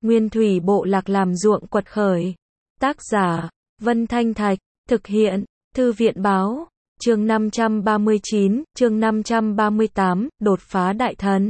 Nguyên thủy bộ lạc làm ruộng quật khởi. Tác giả, Vân Thanh Thạch, thực hiện, Thư viện Báo, chương 539, chương 538, đột phá đại thần.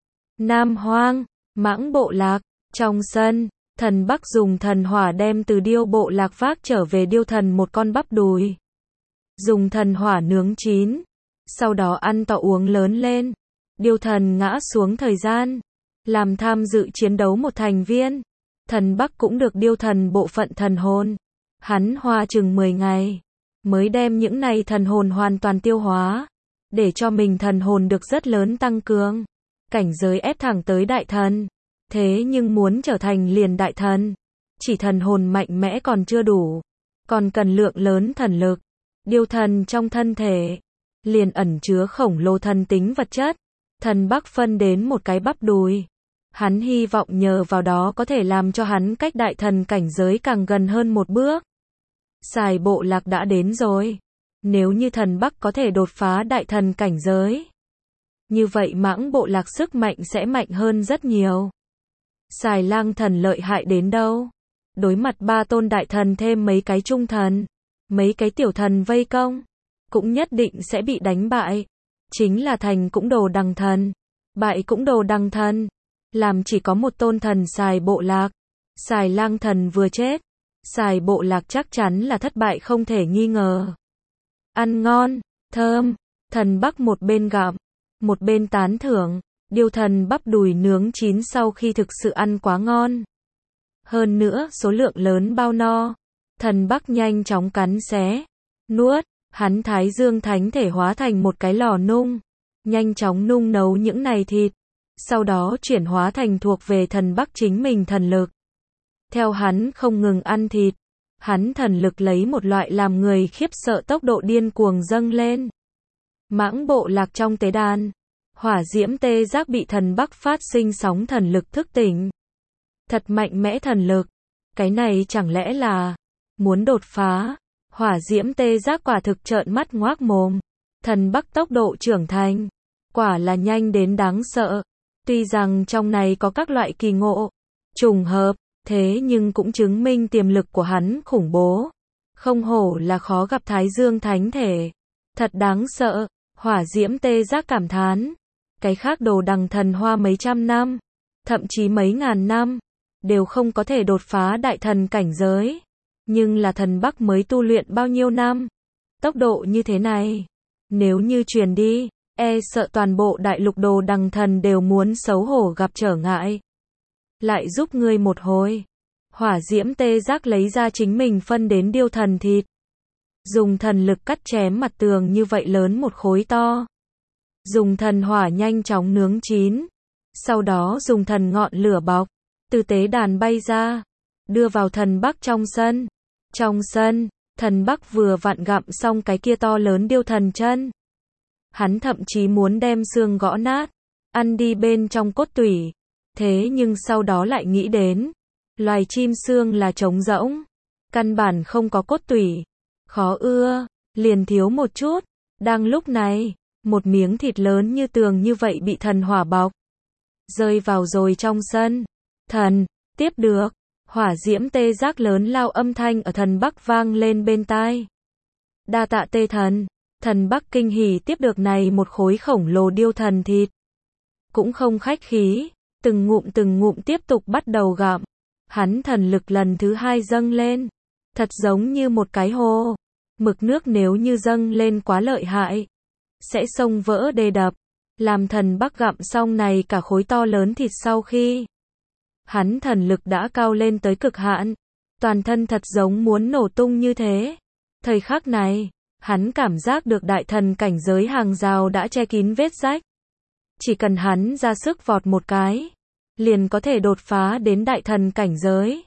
Nam Hoang, Mãng bộ lạc, trong sân, thần Bắc dùng thần hỏa đem từ điêu bộ lạc vác trở về điêu thần một con bắp đùi. Dùng thần hỏa nướng chín, sau đó ăn to uống lớn lên. Điêu thần ngã xuống thời gian, làm tham dự chiến đấu một thành viên. Thần Bắc cũng được điêu thần bộ phận thần hồn. Hắn hoa chừng 10 ngày, mới đem những này thần hồn hoàn toàn tiêu hóa, để cho mình thần hồn được rất lớn tăng cường. Cảnh giới ép thẳng tới đại thần. Thế nhưng muốn trở thành liền đại thần, chỉ thần hồn mạnh mẽ còn chưa đủ, còn cần lượng lớn thần lực. Điêu thần trong thân thể liền ẩn chứa khổng lồ thần tính vật chất. Thần Bắc phân đến một cái bắp đùi. Hắn hy vọng nhờ vào đó có thể làm cho hắn cách đại thần cảnh giới càng gần hơn một bước. Sài bộ lạc đã đến rồi. Nếu như thần Bắc có thể đột phá đại thần cảnh giới, như vậy Mãng bộ lạc sức mạnh sẽ mạnh hơn rất nhiều. Sài lang thần lợi hại đến đâu? Đối mặt 3 tôn đại thần thêm mấy cái trung thần, mấy cái tiểu thần vây công, cũng nhất định sẽ bị đánh bại. Chính là thành cũng đồ đằng thần, bại cũng đồ đằng thần. Làm chỉ có một tôn thần Sài bộ lạc. Sài lang thần vừa chết, Sài bộ lạc chắc chắn là thất bại không thể nghi ngờ. Ăn ngon, thơm, thần Bắc một bên gặm, một bên tán thưởng. Điêu thần bắp đùi nướng chín sau khi thực sự ăn quá ngon. Hơn nữa số lượng lớn bao no. Thần Bắc nhanh chóng cắn xé, nuốt. Hắn Thái Dương thánh thể hóa thành một cái lò nung, nhanh chóng nung nấu những này thịt, sau đó chuyển hóa thành thuộc về thần Bắc chính mình thần lực. Theo hắn không ngừng ăn thịt, hắn thần lực lấy một loại làm người khiếp sợ tốc độ điên cuồng dâng lên. Mãng bộ lạc trong tế đàn, hỏa diễm tê giác bị thần Bắc phát sinh sóng thần lực thức tỉnh. Thật mạnh mẽ thần lực, cái này chẳng lẽ là muốn đột phá? Hỏa diễm tê giác quả thực trợn mắt ngoác mồm. Thần Bắc tốc độ trưởng thành, quả là nhanh đến đáng sợ. Tuy rằng trong này có các loại kỳ ngộ, trùng hợp, thế nhưng cũng chứng minh tiềm lực của hắn khủng bố. Không hổ là khó gặp Thái Dương thánh thể. Thật đáng sợ, hỏa diễm tê giác cảm thán. Cái khác đồ đằng thần hoa mấy trăm năm, thậm chí mấy ngàn năm, đều không có thể đột phá đại thần cảnh giới. Nhưng là thần Bắc mới tu luyện bao nhiêu năm? Tốc độ như thế này, nếu như truyền đi, e sợ toàn bộ đại lục đồ đằng thần đều muốn xấu hổ gặp trở ngại. Lại giúp ngươi một hồi. Hỏa diễm tê giác lấy ra chính mình phân đến điêu thần thịt. Dùng thần lực cắt chém mặt tường như vậy lớn một khối to. Dùng thần hỏa nhanh chóng nướng chín. Sau đó dùng thần ngọn lửa bọc, từ tế đàn bay ra, đưa vào thần Bắc trong sân. Trong sân, thần Bắc vừa vặn gặm xong cái kia to lớn điêu thần chân. Hắn thậm chí muốn đem xương gõ nát, ăn đi bên trong cốt tủy. Thế nhưng sau đó lại nghĩ đến, loài chim xương là trống rỗng, căn bản không có cốt tủy, khó ưa, liền thiếu một chút. Đang lúc này, một miếng thịt lớn như tường như vậy bị thần hỏa bọc, rơi vào rồi trong sân. Thần, tiếp được. Hỏa diễm tê giác lớn lao âm thanh ở thần Bắc vang lên bên tai. Đa tạ tê thần. Thần Bắc kinh hỉ tiếp được này một khối khổng lồ điêu thần thịt. Cũng không khách khí, từng ngụm tiếp tục bắt đầu gặm. Hắn thần lực lần thứ 2 dâng lên. Thật giống như một cái hồ. Mực nước nếu như dâng lên quá lợi hại, sẽ xông vỡ đê đập. Làm thần Bắc gặm xong này cả khối to lớn thịt sau khi, hắn thần lực đã cao lên tới cực hạn, toàn thân thật giống muốn nổ tung như thế. Thời khắc này, hắn cảm giác được đại thần cảnh giới hàng rào đã che kín vết rách. Chỉ cần hắn ra sức vọt một cái, liền có thể đột phá đến đại thần cảnh giới.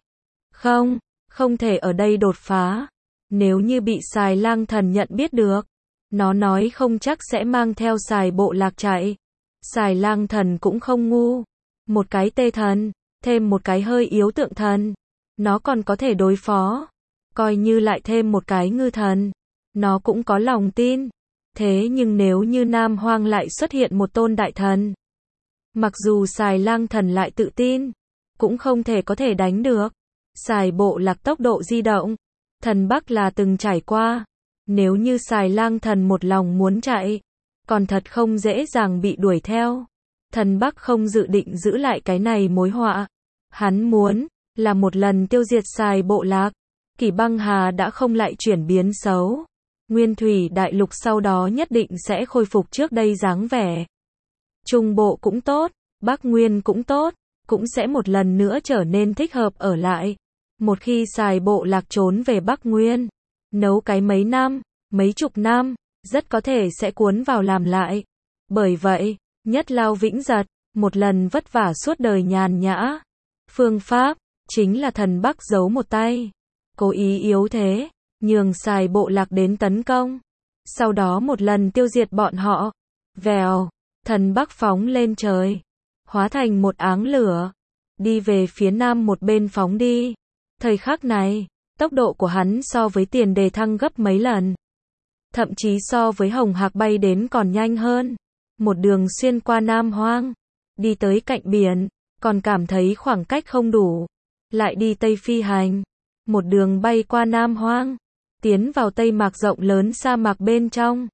Không thể ở đây đột phá. Nếu như bị Sài lang thần nhận biết được, nó nói không chắc sẽ mang theo Sài bộ lạc chạy. Sài lang thần cũng không ngu. Một cái tê thần, thêm một cái hơi yếu tượng thần, nó còn có thể đối phó. Coi như lại thêm một cái ngư thần, nó cũng có lòng tin. Thế nhưng nếu như Nam Hoang lại xuất hiện một tôn đại thần, mặc dù Sài lang thần lại tự tin, cũng không thể có thể đánh được. Xài bộ lạc tốc độ di động, thần Bắc là từng trải qua. Nếu như xài lang thần một lòng muốn chạy, còn thật không dễ dàng bị đuổi theo. Thần Bắc không dự định giữ lại cái này mối họa. Hắn muốn là một lần tiêu diệt xài bộ lạc. Kỷ băng hà đã không lại chuyển biến xấu. Nguyên thủy đại lục sau đó nhất định sẽ khôi phục trước đây dáng vẻ. Trung bộ cũng tốt, Bắc Nguyên cũng tốt, cũng sẽ một lần nữa trở nên thích hợp ở lại. Một khi xài bộ lạc trốn về Bắc Nguyên, nấu cái mấy năm, mấy chục năm, rất có thể sẽ cuốn vào làm lại. Bởi vậy, nhất lao vĩnh giật, một lần vất vả suốt đời nhàn nhã. Phương pháp, chính là thần Bắc giấu một tay. Cố ý yếu thế, nhường xài bộ lạc đến tấn công. Sau đó một lần tiêu diệt bọn họ. Vèo, thần Bắc phóng lên trời. Hóa thành một áng lửa. Đi về phía nam một bên phóng đi. Thời khắc này, tốc độ của hắn so với tiền đề thăng gấp mấy lần. Thậm chí so với hồng hạc bay đến còn nhanh hơn. Một đường xuyên qua Nam Hoang. Đi tới cạnh biển, còn cảm thấy khoảng cách không đủ. Lại đi Tây phi hành. Một đường bay qua Nam Hoang. Tiến vào Tây Mạc rộng lớn sa mạc bên trong.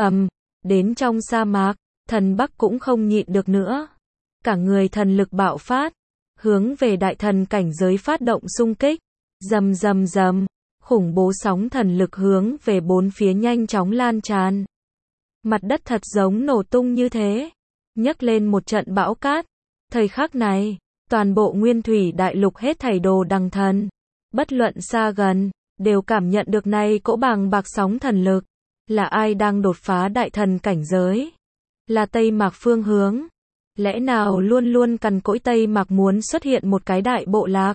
Đến trong sa mạc, thần Bắc cũng không nhịn được nữa. Cả người thần lực bạo phát. Hướng về đại thần cảnh giới phát động xung kích. Rầm rầm rầm. Khủng bố sóng thần lực hướng về bốn phía nhanh chóng lan tràn. Mặt đất thật giống nổ tung như thế. Nhấc lên một trận bão cát. Thời khắc này, toàn bộ nguyên thủy đại lục hết thảy đồ đằng thần. Bất luận xa gần, đều cảm nhận được này cỗ bàng bạc sóng thần lực. Là ai đang đột phá đại thần cảnh giới? Là Tây Mạc phương hướng. Lẽ nào luôn luôn cằn cỗi Tây Mạc muốn xuất hiện một cái đại bộ lạc?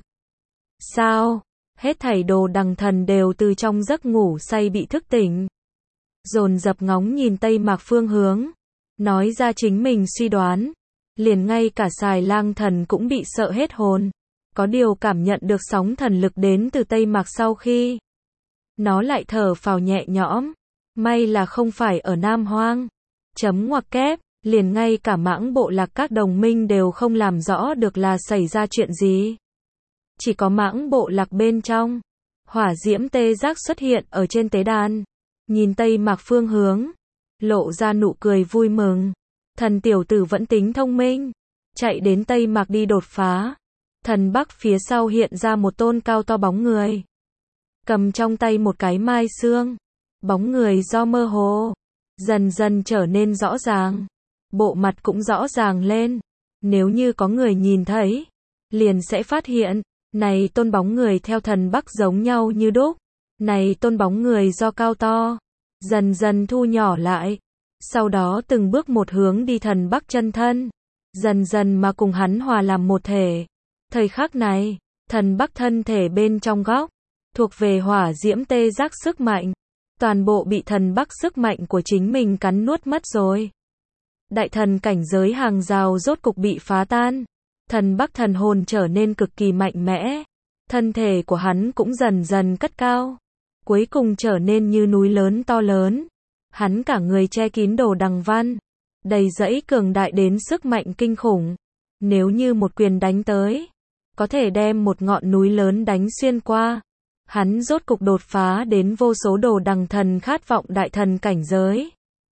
Sao? Hết thảy đồ đằng thần đều từ trong giấc ngủ say bị thức tỉnh. Dồn dập ngóng nhìn Tây Mạc phương hướng. Nói ra chính mình suy đoán. Liền ngay cả xài lang thần cũng bị sợ hết hồn. Có điều cảm nhận được sóng thần lực đến từ Tây Mạc sau khi. Nó lại thở phào nhẹ nhõm. May là không phải ở Nam Hoang. Chấm ngoặc kép, liền ngay cả mãng bộ lạc các đồng minh đều không làm rõ được là xảy ra chuyện gì. Chỉ có mãng bộ lạc bên trong. Hỏa diễm tê giác xuất hiện ở trên tế đàn. Nhìn Tây Mạc phương hướng. Lộ ra nụ cười vui mừng. Thần tiểu tử vẫn tính thông minh. Chạy đến Tây Mạc đi đột phá. Thần Bắc phía sau hiện ra một tôn cao to bóng người. Cầm trong tay một cái mai xương. Bóng người do mơ hồ. Dần dần trở nên rõ ràng. Bộ mặt cũng rõ ràng lên. Nếu như có người nhìn thấy. Liền sẽ phát hiện. Này tôn bóng người theo thần Bắc giống nhau như đúc. Này tôn bóng người do cao to. Dần dần thu nhỏ lại. Sau đó từng bước một hướng đi thần Bắc chân thân. Dần dần mà cùng hắn hòa làm một thể. Thời khắc này, thần Bắc thân thể bên trong góc. Thuộc về hỏa diễm tê giác sức mạnh. Toàn bộ bị thần Bắc sức mạnh của chính mình cắn nuốt mất rồi. Đại thần cảnh giới hàng rào rốt cục bị phá tan. Thần Bắc thần hồn trở nên cực kỳ mạnh mẽ. Thân thể của hắn cũng dần dần cất cao. Cuối cùng trở nên như núi lớn to lớn. Hắn cả người che kín đồ đằng văn. Đầy dẫy cường đại đến sức mạnh kinh khủng. Nếu như một quyền đánh tới, có thể đem một ngọn núi lớn đánh xuyên qua. Hắn rốt cục đột phá đến vô số đồ đằng thần khát vọng đại thần cảnh giới.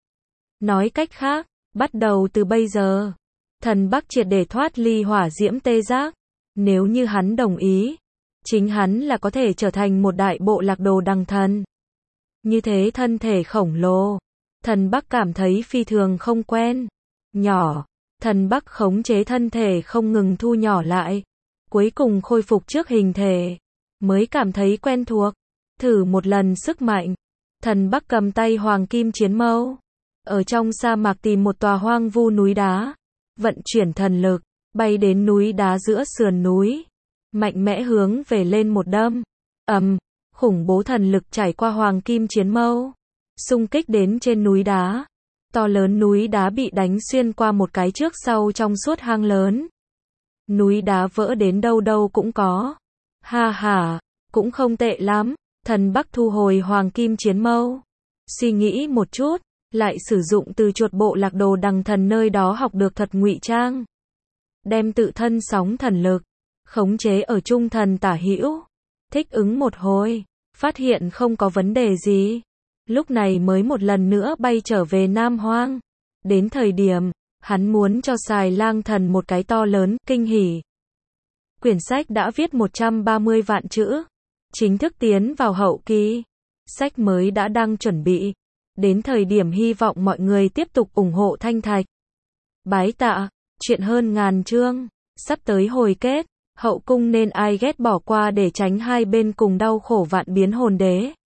Nói cách khác, bắt đầu từ bây giờ, thần Bắc triệt để thoát ly hỏa diễm tê giác. Nếu như hắn đồng ý, chính hắn là có thể trở thành một đại bộ lạc đồ đằng thần. Như thế thân thể khổng lồ, thần Bắc cảm thấy phi thường không quen. Nhỏ, thần Bắc khống chế thân thể không ngừng thu nhỏ lại. Cuối cùng khôi phục trước hình thể. Mới cảm thấy quen thuộc. Thử một lần sức mạnh. Thần Bắc cầm tay hoàng kim chiến mâu. Ở trong sa mạc tìm một tòa hoang vu núi đá. Vận chuyển thần lực. Bay đến núi đá giữa sườn núi. Mạnh mẽ hướng về lên một đâm. Khủng bố thần lực trải qua hoàng kim chiến mâu. Xung kích đến trên núi đá. To lớn núi đá bị đánh xuyên qua một cái trước sau trong suốt hang lớn. Núi đá vỡ đến đâu đâu cũng có. Ha ha, cũng không tệ lắm. Thần Bắc thu hồi hoàng kim chiến mâu. Suy nghĩ một chút, lại sử dụng từ chuột bộ lạc đồ đằng thần nơi đó học được thuật ngụy trang. Đem tự thân sóng thần lực khống chế ở trung thần tả hữu, thích ứng một hồi, phát hiện không có vấn đề gì. Lúc này mới một lần nữa bay trở về Nam Hoang. Đến thời điểm, hắn muốn cho Xài Lang Thần một cái to lớn, kinh hỉ. Quyển sách đã viết 130 vạn chữ, chính thức tiến vào hậu kỳ. Sách mới đã đăng chuẩn bị. Đến thời điểm hy vọng mọi người tiếp tục ủng hộ Thanh Thạch. Bái tạ, chuyện hơn ngàn chương, sắp tới hồi kết, hậu cung nên ai ghét bỏ qua để tránh hai bên cùng đau khổ vạn biến hồn đế.